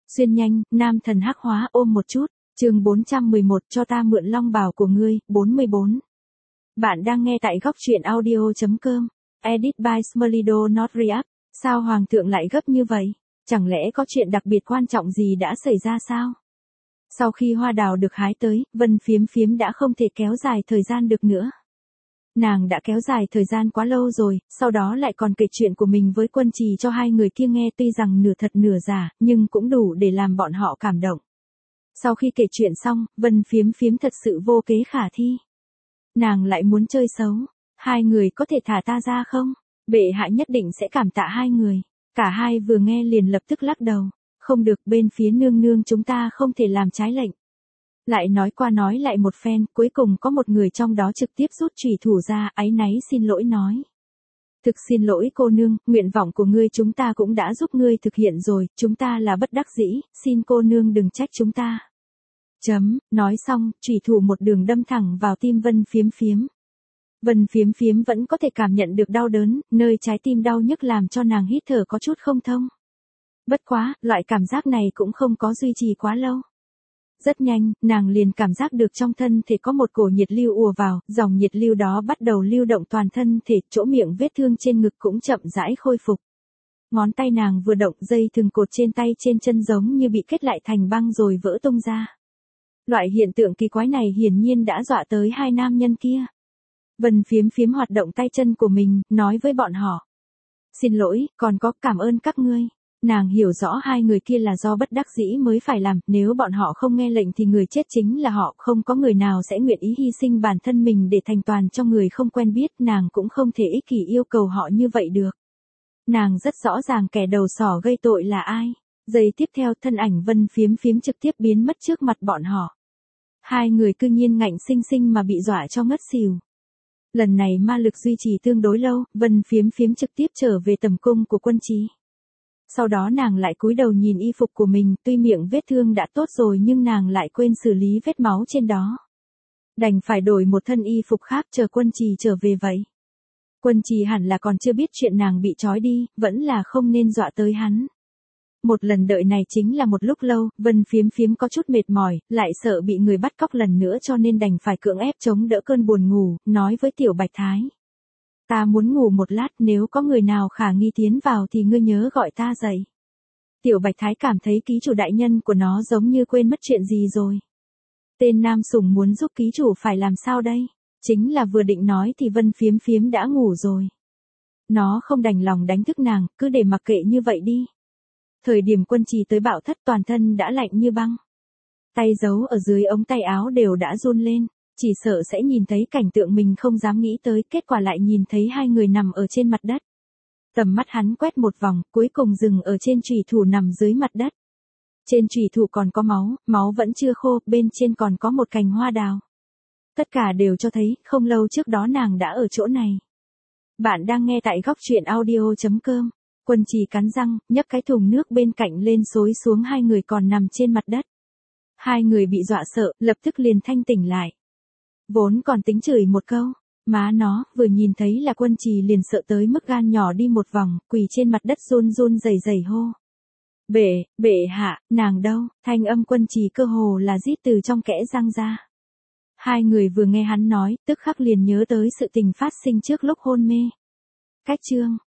Xuyên nhanh, nam thần hắc hóa ôm một chút, chương 411 cho ta mượn long bào của ngươi, 44. Bạn đang nghe tại góc truyện audio.com, edit by Smolido Not React. Sao hoàng thượng lại gấp như vậy? Chẳng lẽ có chuyện đặc biệt quan trọng gì đã xảy ra sao? Sau khi hoa đào được hái tới, Vân Phiếm Phiếm đã không thể kéo dài thời gian được nữa. Nàng đã kéo dài thời gian quá lâu rồi, sau đó lại còn kể chuyện của mình với Quân Trì cho hai người kia nghe, tuy rằng nửa thật nửa giả, nhưng cũng đủ để làm bọn họ cảm động. Sau khi kể chuyện xong, Vân Phiếm Phiếm thật sự vô kế khả thi. Nàng lại muốn chơi xấu. Hai người có thể thả ta ra không? Bệ hạ nhất định sẽ cảm tạ hai người. Cả hai vừa nghe liền lập tức lắc đầu. Không được, bên phía nương nương chúng ta không thể làm trái lệnh. Lại nói qua nói lại một phen, cuối cùng có một người trong đó trực tiếp rút chủy thủ ra, áy náy xin lỗi nói. Thực xin lỗi cô nương, nguyện vọng của ngươi chúng ta cũng đã giúp ngươi thực hiện rồi, chúng ta là bất đắc dĩ, xin cô nương đừng trách chúng ta. Nói xong, chủy thủ một đường đâm thẳng vào tim Vân Phiếm Phiếm. Vân Phiếm Phiếm vẫn có thể cảm nhận được đau đớn, nơi trái tim đau nhức làm cho nàng hít thở có chút không thông. Bất quá, loại cảm giác này cũng không có duy trì quá lâu. Rất nhanh, nàng liền cảm giác được trong thân thể có một cổ nhiệt lưu ùa vào, dòng nhiệt lưu đó bắt đầu lưu động toàn thân thể, chỗ miệng vết thương trên ngực cũng chậm rãi khôi phục. Ngón tay nàng vừa động, dây thừng cột trên tay trên chân giống như bị kết lại thành băng rồi vỡ tung ra. Loại hiện tượng kỳ quái này hiển nhiên đã dọa tới hai nam nhân kia. Vân Phiếm Phiếm hoạt động tay chân của mình, nói với bọn họ. Xin lỗi, còn có cảm ơn các ngươi. Nàng hiểu rõ hai người kia là do bất đắc dĩ mới phải làm, nếu bọn họ không nghe lệnh thì người chết chính là họ, không có người nào sẽ nguyện ý hy sinh bản thân mình để thành toàn cho người không quen biết, nàng cũng không thể ích kỷ yêu cầu họ như vậy được. Nàng rất rõ ràng kẻ đầu sỏ gây tội là ai. Giây tiếp theo thân ảnh Vân Phiếm Phiếm trực tiếp biến mất trước mặt bọn họ. Hai người cư nhiên ngạnh sinh sinh mà bị dọa cho ngất xỉu. Lần này ma lực duy trì tương đối lâu, Vân Phiếm Phiếm trực tiếp trở về tầm cung của Quân Trì. Sau đó nàng lại cúi đầu nhìn y phục của mình, tuy miệng vết thương đã tốt rồi nhưng nàng lại quên xử lý vết máu trên đó. Đành phải đổi một thân y phục khác chờ Quân Trì trở về vậy. Quân Trì hẳn là còn chưa biết chuyện nàng bị trói đi, vẫn là không nên dọa tới hắn. Một lần đợi này chính là một lúc lâu, Vân Phiếm Phiếm có chút mệt mỏi, lại sợ bị người bắt cóc lần nữa cho nên đành phải cưỡng ép chống đỡ cơn buồn ngủ, nói với Tiểu Bạch Thái. Ta muốn ngủ một lát, nếu có người nào khả nghi tiến vào thì ngươi nhớ gọi ta dậy. Tiểu Bạch Thái cảm thấy ký chủ đại nhân của nó giống như quên mất chuyện gì rồi. Tên nam sủng muốn giúp ký chủ phải làm sao đây? Chính là vừa định nói thì Vân Phiếm Phiếm đã ngủ rồi. Nó không đành lòng đánh thức nàng, cứ để mặc kệ như vậy đi. Thời điểm Quân Trì tới Bạo Thất toàn thân đã lạnh như băng. Tay giấu ở dưới ống tay áo đều đã run lên, chỉ sợ sẽ nhìn thấy cảnh tượng mình không dám nghĩ tới, kết quả lại nhìn thấy hai người nằm ở trên mặt đất. Tầm mắt hắn quét một vòng, cuối cùng dừng ở trên chủy thủ nằm dưới mặt đất. Trên chủy thủ còn có máu, máu vẫn chưa khô, bên trên còn có một cành hoa đào. Tất cả đều cho thấy, không lâu trước đó nàng đã ở chỗ này. Bạn đang nghe tại góc truyện audio.com. Quân Trì cắn răng, nhấc cái thùng nước bên cạnh lên xối xuống hai người còn nằm trên mặt đất. Hai người bị dọa sợ, lập tức liền thanh tỉnh lại. Vốn còn tính chửi một câu, má nó, vừa nhìn thấy là Quân Trì liền sợ tới mức gan nhỏ đi một vòng, quỳ trên mặt đất run run rẩy rẩy hô. Bệ hạ, nàng đâu? Thanh âm Quân Trì cơ hồ là rít từ trong kẽ răng ra. Hai người vừa nghe hắn nói, tức khắc liền nhớ tới sự tình phát sinh trước lúc hôn mê. Cách chương